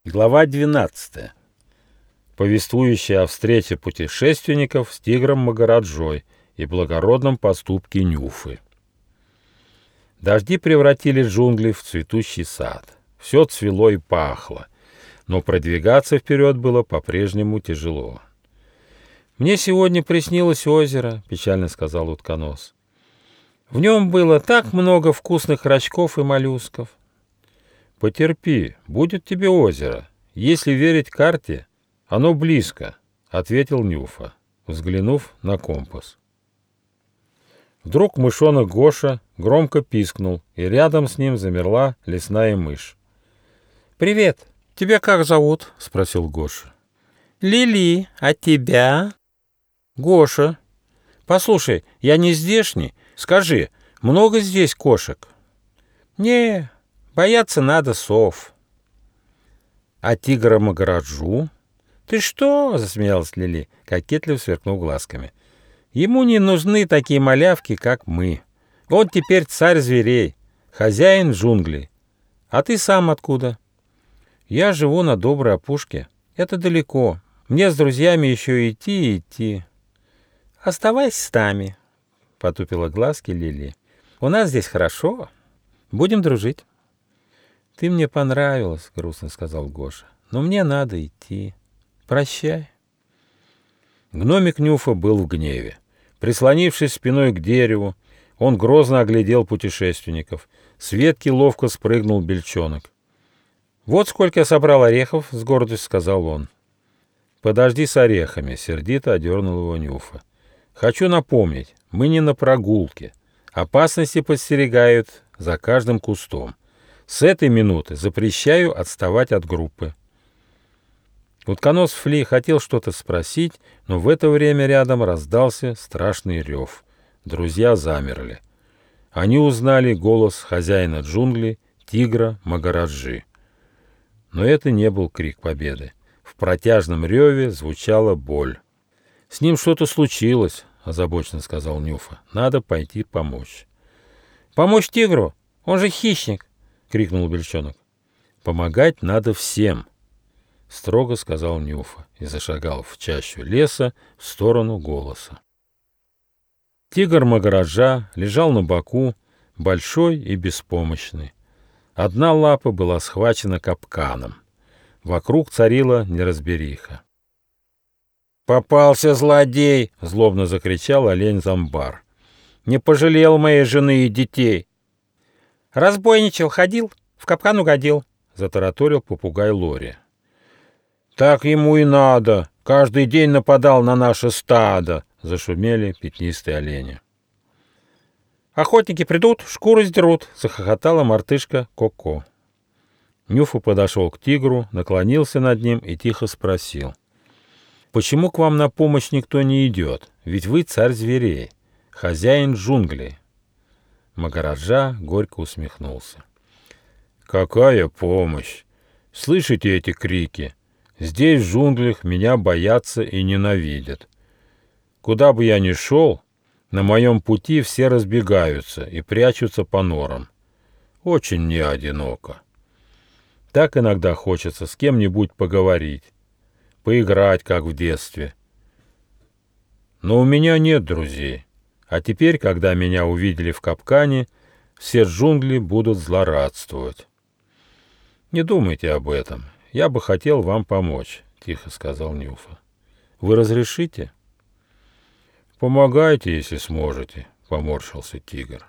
Глава 12, повествующая о встрече путешественников с тигром Магараджой и благородном поступке Нюфы. Дожди превратили джунгли в цветущий сад. Все цвело и пахло, но продвигаться вперед было по-прежнему тяжело. «Мне сегодня приснилось озеро», — печально сказал утконос. «В нем было так много вкусных рачков и моллюсков». «Потерпи, будет тебе озеро. Если верить карте, оно близко», — ответил Нюфа, взглянув на компас. Вдруг мышонок Гоша громко пискнул, и рядом с ним замерла лесная мышь. «Привет! Тебя как зовут?» — спросил Гоша. «Лили, а тебя?» «Гоша. Послушай, я не здешний. Скажи, много здесь кошек?» «Не, бояться надо сов». «А тигра Магараджу?» «Ты что?» — засмеялась Лили, кокетливо сверкнув глазками. «Ему не нужны такие малявки, как мы. Он теперь царь зверей, хозяин джунглей. А ты сам откуда?» «Я живу на Доброй опушке. Это далеко. Мне с друзьями еще идти и идти». «Оставайся с нами», — потупила глазки Лили. «У нас здесь хорошо. Будем дружить». «Ты мне понравилась», — грустно сказал Гоша. «Но мне надо идти. Прощай». Гномик Нюфа был в гневе. Прислонившись спиной к дереву, он грозно оглядел путешественников. С ветки ловко спрыгнул бельчонок. «Вот сколько я собрал орехов», — с гордостью сказал он. «Подожди с орехами», — сердито одернул его Нюфа. «Хочу напомнить, мы не на прогулке. Опасности подстерегают за каждым кустом. С этой минуты запрещаю отставать от группы». Утконос Фли хотел что-то спросить, но в это время рядом раздался страшный рев. Друзья замерли. Они узнали голос хозяина джунглей, тигра Магараджи. Но это не был крик победы. В протяжном реве звучала боль. «С ним что-то случилось», — озабоченно сказал Нюфа. «Надо пойти помочь». «Помочь тигру? Он же хищник!» — крикнул бельчонок. «Помогать надо всем», — строго сказал Нюфа и зашагал в чащу леса в сторону голоса. Тигр Магараджа лежал на боку, большой и беспомощный. Одна лапа была схвачена капканом. Вокруг царила неразбериха. «Попался злодей!» — злобно закричал олень-зомбар. «Не пожалел моей жены и детей!» «Разбойничал, ходил, в капкан угодил!» — затараторил попугай Лори. «Так ему и надо! Каждый день нападал на наше стадо!» — зашумели пятнистые олени. «Охотники придут, шкуры сдерут!» — захохотала мартышка Коко. Нюфа подошел к тигру, наклонился над ним и тихо спросил. «Почему к вам на помощь никто не идет? Ведь вы царь зверей, хозяин джунглей». Магараджа горько усмехнулся. «Какая помощь? Слышите эти крики? Здесь, в джунглях, меня боятся и ненавидят. Куда бы я ни шел, на моем пути все разбегаются и прячутся по норам. Очень мне одиноко. Так иногда хочется с кем-нибудь поговорить, поиграть, как в детстве. Но у меня нет друзей, а теперь, когда меня увидели в капкане, все джунгли будут злорадствовать. Не думайте об этом, я бы хотел вам помочь», — тихо сказал Нюфа. «Вы разрешите?» «Помогайте, если сможете», — поморщился тигр.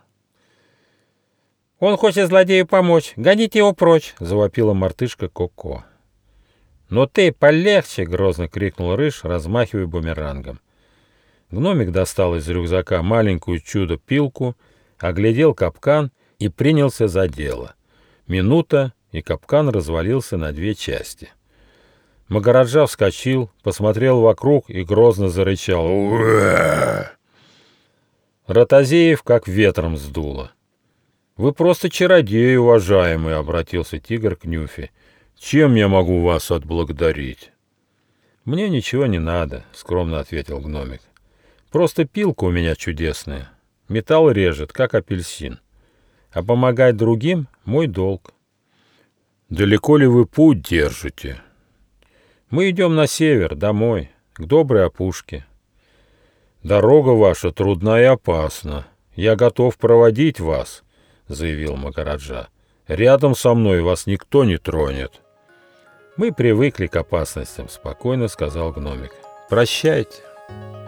«Он хочет злодею помочь, гоните его прочь!» — завопила мартышка Коко. «Но ты полегче!» — грозно крикнул Рыж, размахивая бумерангом. Гномик достал из рюкзака маленькую чудо-пилку, оглядел капкан и принялся за дело. Минута, и капкан развалился на две части. Магараджа вскочил, посмотрел вокруг и грозно зарычал. «Уэ!» Ротозеев как ветром сдуло. «Вы просто чародей, уважаемый», — обратился тигр к Нюфе. «Чем я могу вас отблагодарить?» «Мне ничего не надо», — скромно ответил гномик. «Просто пилка у меня чудесная. Металл режет, как апельсин. А помогать другим — мой долг». «Далеко ли вы путь держите?» «Мы идем на север, домой, к доброй опушке». «Дорога ваша трудна и опасна. Я готов проводить вас», — заявил Магараджа. «Рядом со мной вас никто не тронет». «Мы привыкли к опасностям», — спокойно сказал гномик. «Прощайте».